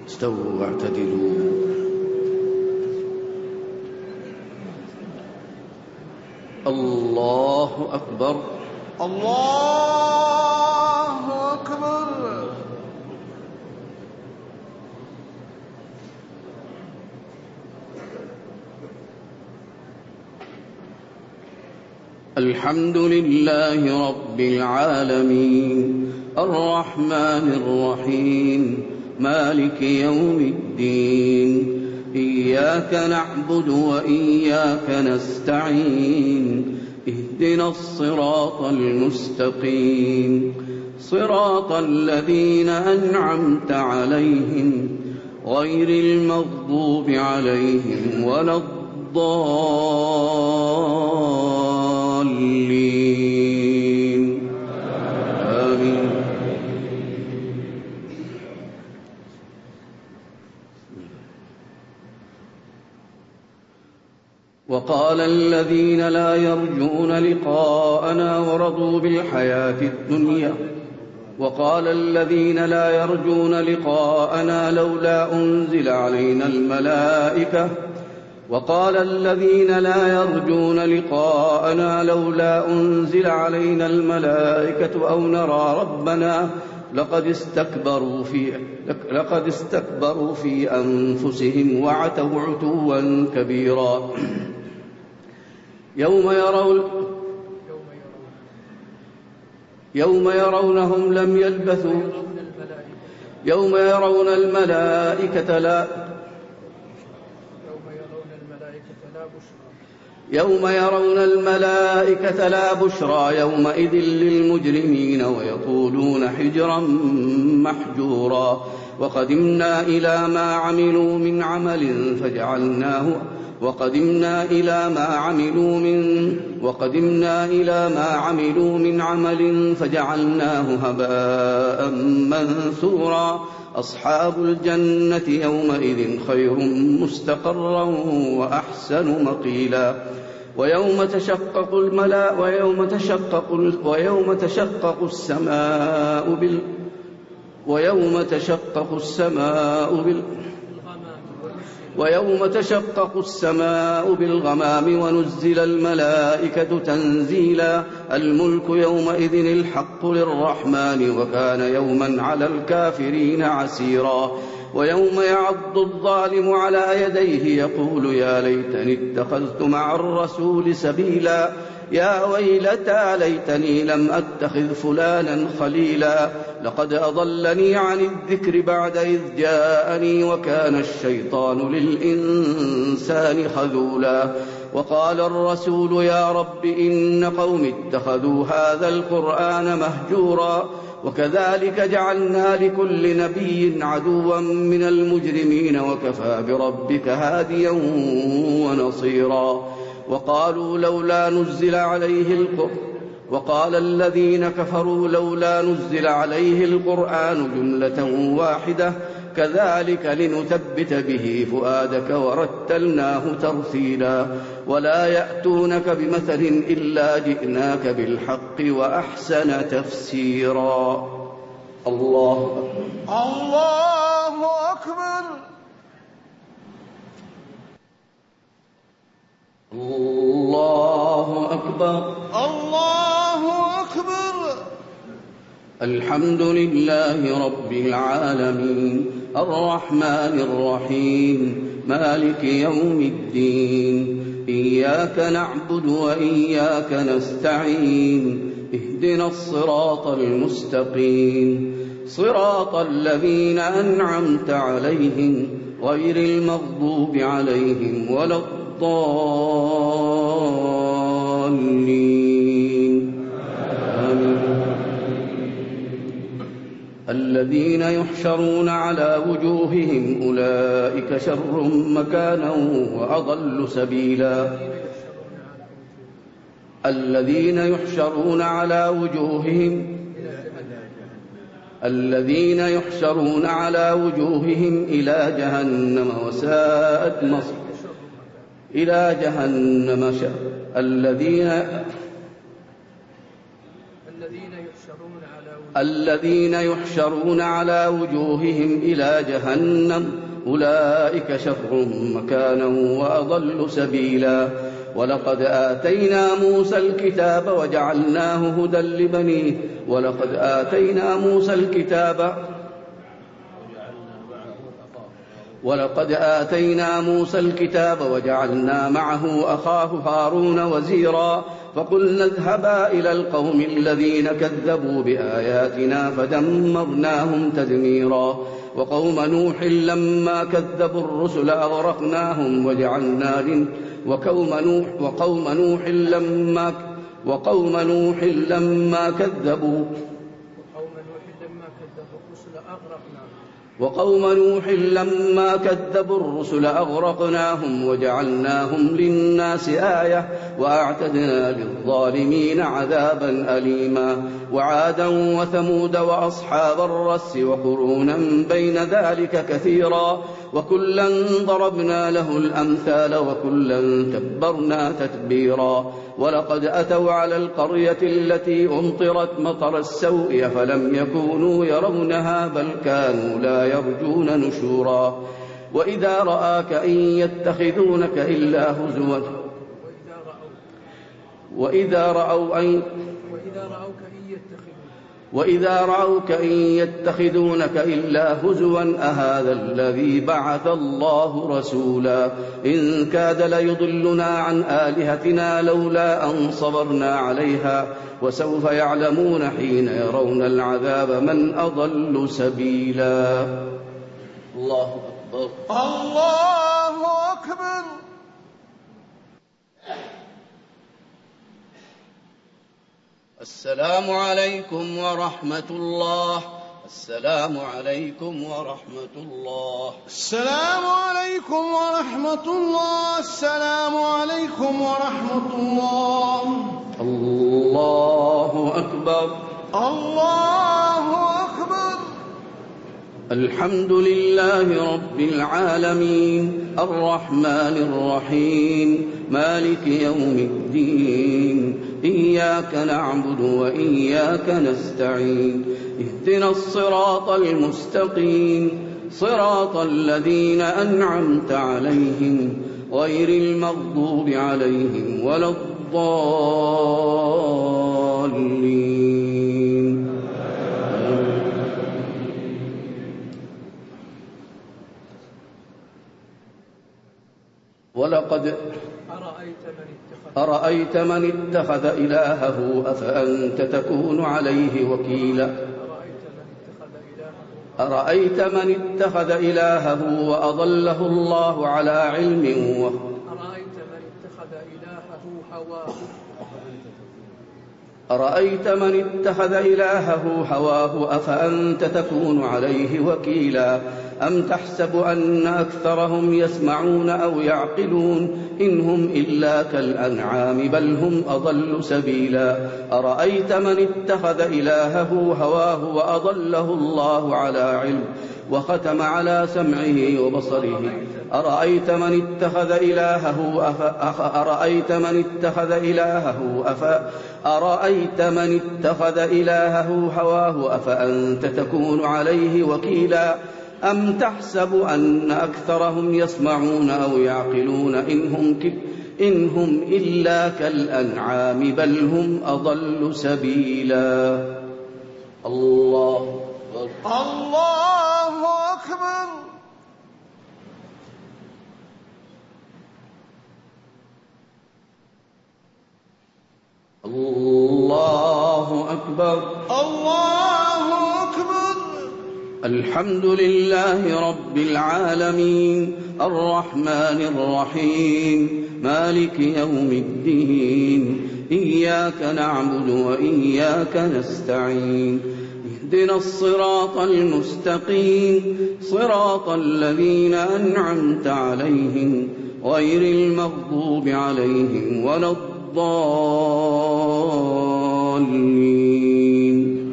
استووا واعتدلوا. الله أكبر. الله أكبر. الحمد لله رب العالمين الرحمن الرحيم مالك يوم الدين إياك نعبد وإياك نستعين اهدنا الصراط المستقيم صراط الذين أنعمت عليهم غير المغضوب عليهم ولا الضالين آمين. وقال الذين لا يرجون لقاءنا ورضوا بالحياة الدنيا وقال الذين لا يرجون لقاءنا لولا أنزل علينا الملائكة وقال الذين لا يرجون لقاءنا لولا أنزل علينا الملائكة أو نرى ربنا لقد استكبروا في أنفسهم وعتوا عتوا كبيرا. يوم يرونهم لم يلبثوا يوم يرون الملائكة لا بشرى يومئذ للمجرمين ويقولون حجرا محجورا. وقدمنا إلى ما عملوا من عمل فجعلناه هباء منثورا. أصحاب الجنة يومئذ خير مستقرا وأحسن مقيلا. ويوم تشقق السماء بالغمام ونزل الملائكة تنزيلا. الملك يومئذ الحق للرحمن وكان يوما على الكافرين عسيرا. ويوم يعض الظالم على يديه يقول يا ليتني اتخذت مع الرسول سبيلا. يا ويلتى ليتني لم أتخذ فلانا خليلا. لقد أضلني عن الذكر بعد إذ جاءني وكان الشيطان للإنسان خذولا. وقال الرسول يا رب إن قوم اتخذوا هذا القرآن مهجورا. وكذلك جعلنا لكل نبي عدوا من المجرمين وكفى بربك هاديا ونصيرا. وقال الذين كفروا لولا نزل عليه القرآن جملة واحدة كذلك لنثبت به فؤادك ورتلناه ترتيلا. ولا يأتونك بمثل إلا جئناك بالحق وأحسن تفسيرا. الله أكبر. الله أكبر. الله أكبر. الحمد لله رب العالمين الرحمن الرحيم مالك يوم الدين إياك نعبد وإياك نستعين اهدنا الصراط المستقيم صراط الذين أنعمت عليهم غير المغضوب عليهم ولا الضالين آمين. الذين يحشرون على وجوههم أولئك شر مكانا وأضل سبيلا. الذين يحشرون على وجوههم إلى جهنم وساءت مصيرا. الذين يحشرون على وجوههم الذين يحشرون على وجوههم إلى جهنم أولئك شر مكانا وأضل سبيلا ولقد آتينا موسى الكتاب وجعلناه هدى لبنيه ولقد آتينا موسى الكتاب وجعلنا معه أخاه هارون وزيرا فقلنا اذهبا إلى القوم الذين كذبوا بآياتنا فدمرناهم تدميرا وقوم نوح لما كذبوا الرسل أغرقناهم وقوم نوح لما كذبوا الرسل أغرقناهم وجعلناهم للناس آية وأعتدنا للظالمين عذابا أليما وعادا وثمود وأصحاب الرس وقرونا بين ذلك كثيرا وكلا ضربنا له الأمثال وكلا تبرنا تتبيرا ولقد أتوا على القرية التي أمطرت مطر السوء فلم يكونوا يرونها بل كانوا لا يرجون نشورا وإذا رآك إن يتخذونك إلا هزوا وإذا رأوك إن يتخذونك إلا هزوا أهذا الذي بعث الله رسولا إن كاد ليضلنا عن آلهتنا لولا أن صبرنا عليها وسوف يعلمون حين يرون العذاب من أضل سبيلا. الله أكبر. الله أكبر. السلام عليكم ورحمة الله. السلام عليكم ورحمة الله. السلام عليكم ورحمة الله. السلام عليكم ورحمة الله. الله أكبر. الله أكبر. الحمد لله رب العالمين الرحمن الرحيم مالك يوم الدين إياك نعبد وإياك نستعين اهدنا الصراط المستقيم صراط الذين أنعمت عليهم غير المغضوب عليهم ولا الضالين. ولقد أرأيت من اتخذ إلهه أفأنت تكون عليه وكيلا أرأيت من اتخذ إلهه وأضله الله على علم أرأيت من اتخذ إلهه هواه أفأنت تكون عليه وكيلا أم تحسب أن أكثرهم يسمعون أو يعقلون إن هم إلا كالأنعام بل هم أضل سبيلا أرأيت من اتخذ إلهه هواه وأضله الله على علم وختم على سمعه وبصره أرأيت من اتخذ إلهه هواه أفأنت تكون عليه وكيلا أم تحسب أن أكثرهم يسمعون أو يعقلون إن هم إلا كالأنعام بل هم أضل سبيلا. الله أكبر. الله أكبر. الله أكبر. الله أكبر. الحمد لله رب العالمين الرحمن الرحيم مالك يوم الدين إياك نعبد وإياك نستعين اهدنا الصراط المستقيم صراط الذين أنعمت عليهم غير المغضوب عليهم ولا الضالين.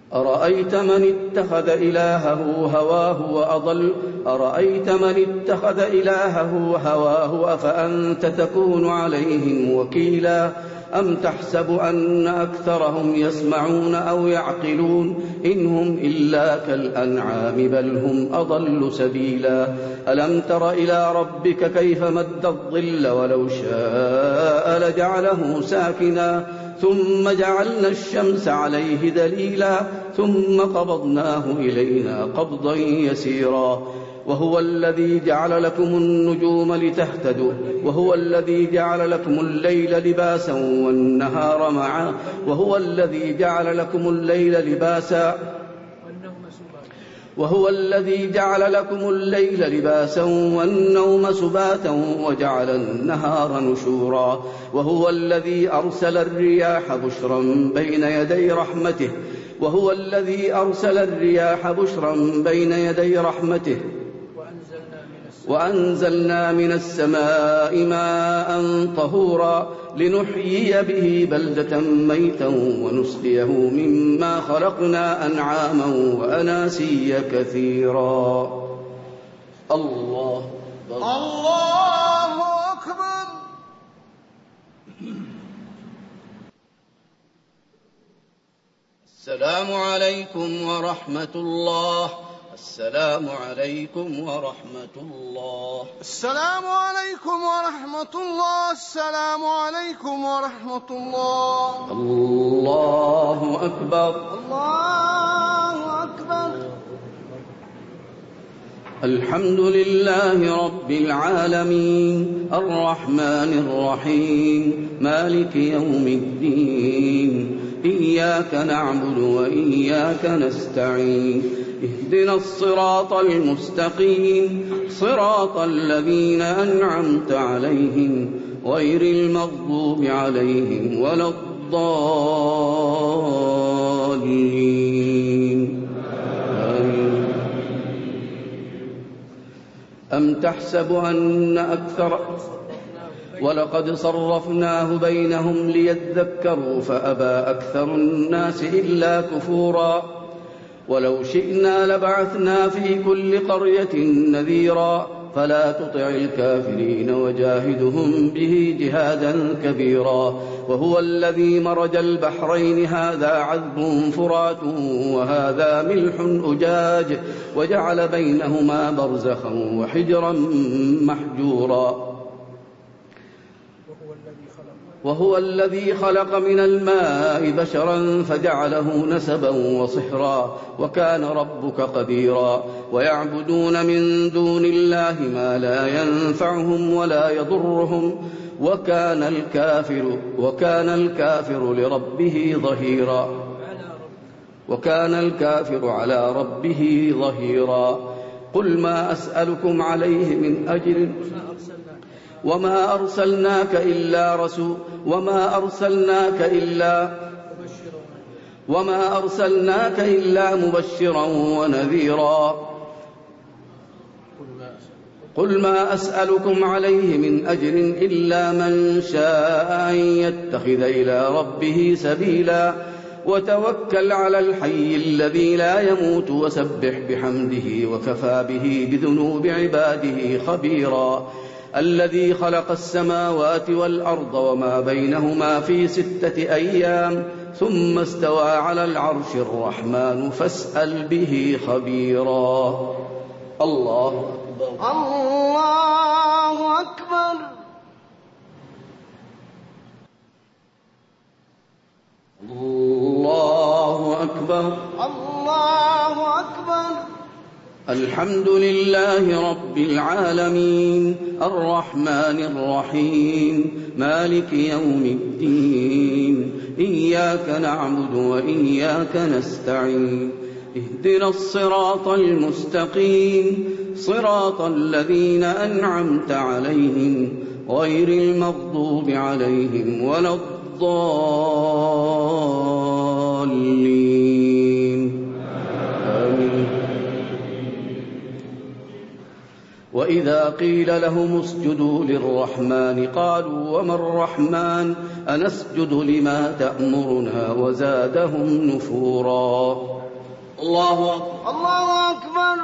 أرأيت من اتخذ إلهه هواه أفأنت تكون عليهم وكيلا أم تحسب أن أكثرهم يسمعون أو يعقلون إن هم إلا كالأنعام بل هم أضل سبيلا ألم تر إلى ربك كيف مد الظل ولو شاء لجعله ساكنا ثم جعلنا الشمس عليه دليلا ثم قبضناه إلينا قبضا يسيرا وهو الذي جعل لكم النجوم لتهتدوا وهو الذي جعل لكم الليل لباسا والنهار معا وهو الذي جعل لكم الليل لباسا والنوم سباتا وجعل النهار نشورا وهو الذي أرسل الرياح بشرا بين يدي رحمته وأنزلنا من السماء ماء طهورا لنحيي به بلدة ميتا ونسقيه مما خلقنا أنعاما وأناسيا كثيرا. الله أكبر. السلام عليكم ورحمة الله. السلام عليكم ورحمة الله. السلام عليكم ورحمة الله. السلام عليكم ورحمة الله. الله أكبر. الله أكبر. الحمد لله رب العالمين الرحمن الرحيم مالك يوم الدين إياك نعبد وإياك نستعين اهدنا الصراط المستقيم صراط الذين أنعمت عليهم غير المغضوب عليهم ولا الضالين. آمين. أم تحسب أن ولقد صرفناه بينهم ليذكروا فأبى أكثر الناس إلا كفورا ولو شئنا لبعثنا في كل قرية نذيرا فلا تطع الكافرين وجاهدهم به جهادا كبيرا. وهو الذي مرج البحرين هذا عذب فرات وهذا ملح أجاج وجعل بينهما برزخا وحجرا محجورا. وهو الذي خلق من الماء بشرا فجعله نسبا وصهرا وكان ربك قديرا. ويعبدون من دون الله ما لا ينفعهم ولا يضرهم وكان الكافر لربه ظهيرا. وكان الكافر على ربه ظهيرا. قل ما أسألكم عليه من أجر وما أرسلناك إلا مبشرا ونذيرا. قل ما أسألكم عليه من أجر إلا من شاء أن يتخذ إلى ربه سبيلا وتوكل على الحي الذي لا يموت وسبح بحمده وكفى به بذنوب عباده خبيرا. الذي خلق السماوات والأرض وما بينهما في 6 أيام ثم استوى على العرش الرحمن فاسأل به خبيرا. الله أكبر. الله أكبر. الله أكبر. الله أكبر. الحمد لله رب العالمين الرحمن الرحيم مالك يوم الدين إياك نعبد وإياك نستعين اهدنا الصراط المستقيم صراط الذين أنعمت عليهم غير المغضوب عليهم ولا الضالين. آمين. وإذا وإذا قيل لهم اسجدوا للرحمن قالوا وما الرحمن أنسجد لما تأمرنا وزادهم نفورا. الله أكبر. الله أكبر.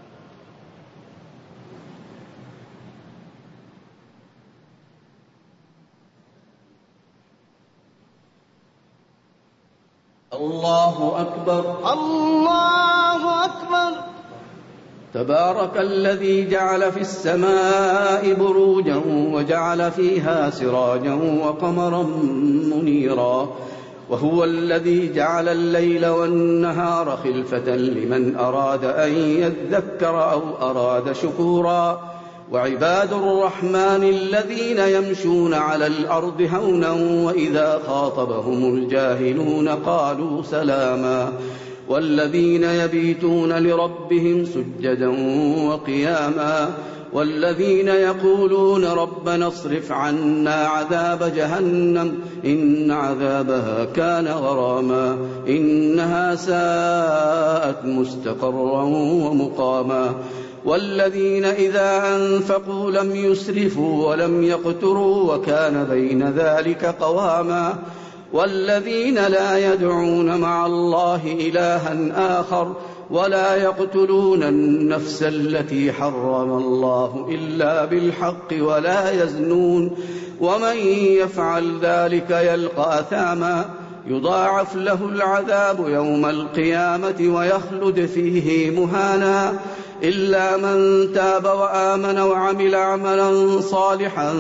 الله أكبر. الله أكبر. تبارك الذي جعل في السماء بروجا وجعل فيها سراجا وقمرا منيرا، وهو الذي جعل الليل والنهار خلفة لمن أراد أن يذكر أو أراد شكورا. وعباد الرحمن الذين يمشون على الأرض هونا وإذا خاطبهم الجاهلون قالوا سلاما. والذين يبيتون لربهم سجدا وقياما، والذين يقولون ربنا اصرف عنا عذاب جهنم إن عذابها كان غراما إنها ساءت مستقرا ومقاما. والذين إذا أنفقوا لم يسرفوا ولم يقتروا وكان بين ذلك قواما. والذين لا يدعون مع الله إلها آخر ولا يقتلون النفس التي حرم الله إلا بالحق ولا يزنون، ومن يفعل ذلك يلقى أثاما يضاعف له العذاب يوم القيامة ويخلد فيه مهانا إلا من تاب وآمن وعمل عملا صالحا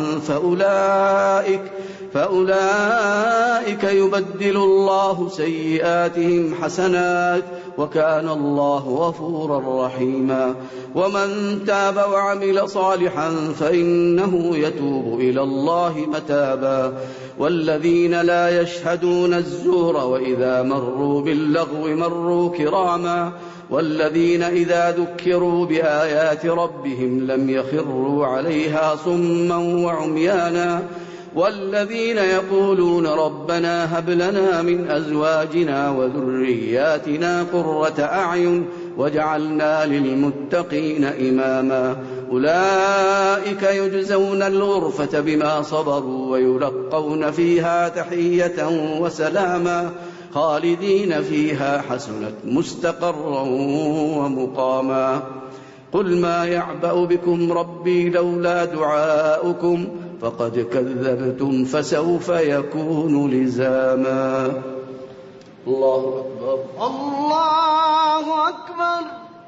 فأولئك يبدل الله سيئاتهم حسنات وكان الله غفورا رحيما. ومن تاب وعمل صالحا فإنه يتوب إلى الله متابا. والذين لا يشهدون الزور وإذا مروا باللغو مروا كراما. والذين إذا ذكروا بآيات ربهم لم يخروا عليها صما وعميانا. والذين يقولون ربنا هب لنا من أزواجنا وذرياتنا قرة أعين واجعلنا للمتقين إماما. أولئك يجزون الغرفة بما صبروا ويلقون فيها تحية وسلاما خالدين فيها حسنت مستقرا ومقاما. قل ما يعبأ بكم ربي لولا دعاؤكم فقد كذبتم فسوف يكون لزاما. الله أكبر. الله أكبر.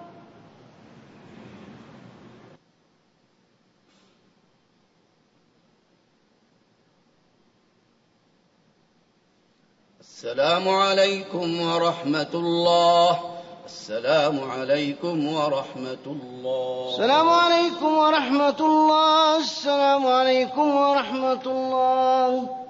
السلام عليكم ورحمة الله. السلام عليكم ورحمة الله. السلام عليكم ورحمة الله. السلام عليكم ورحمة الله.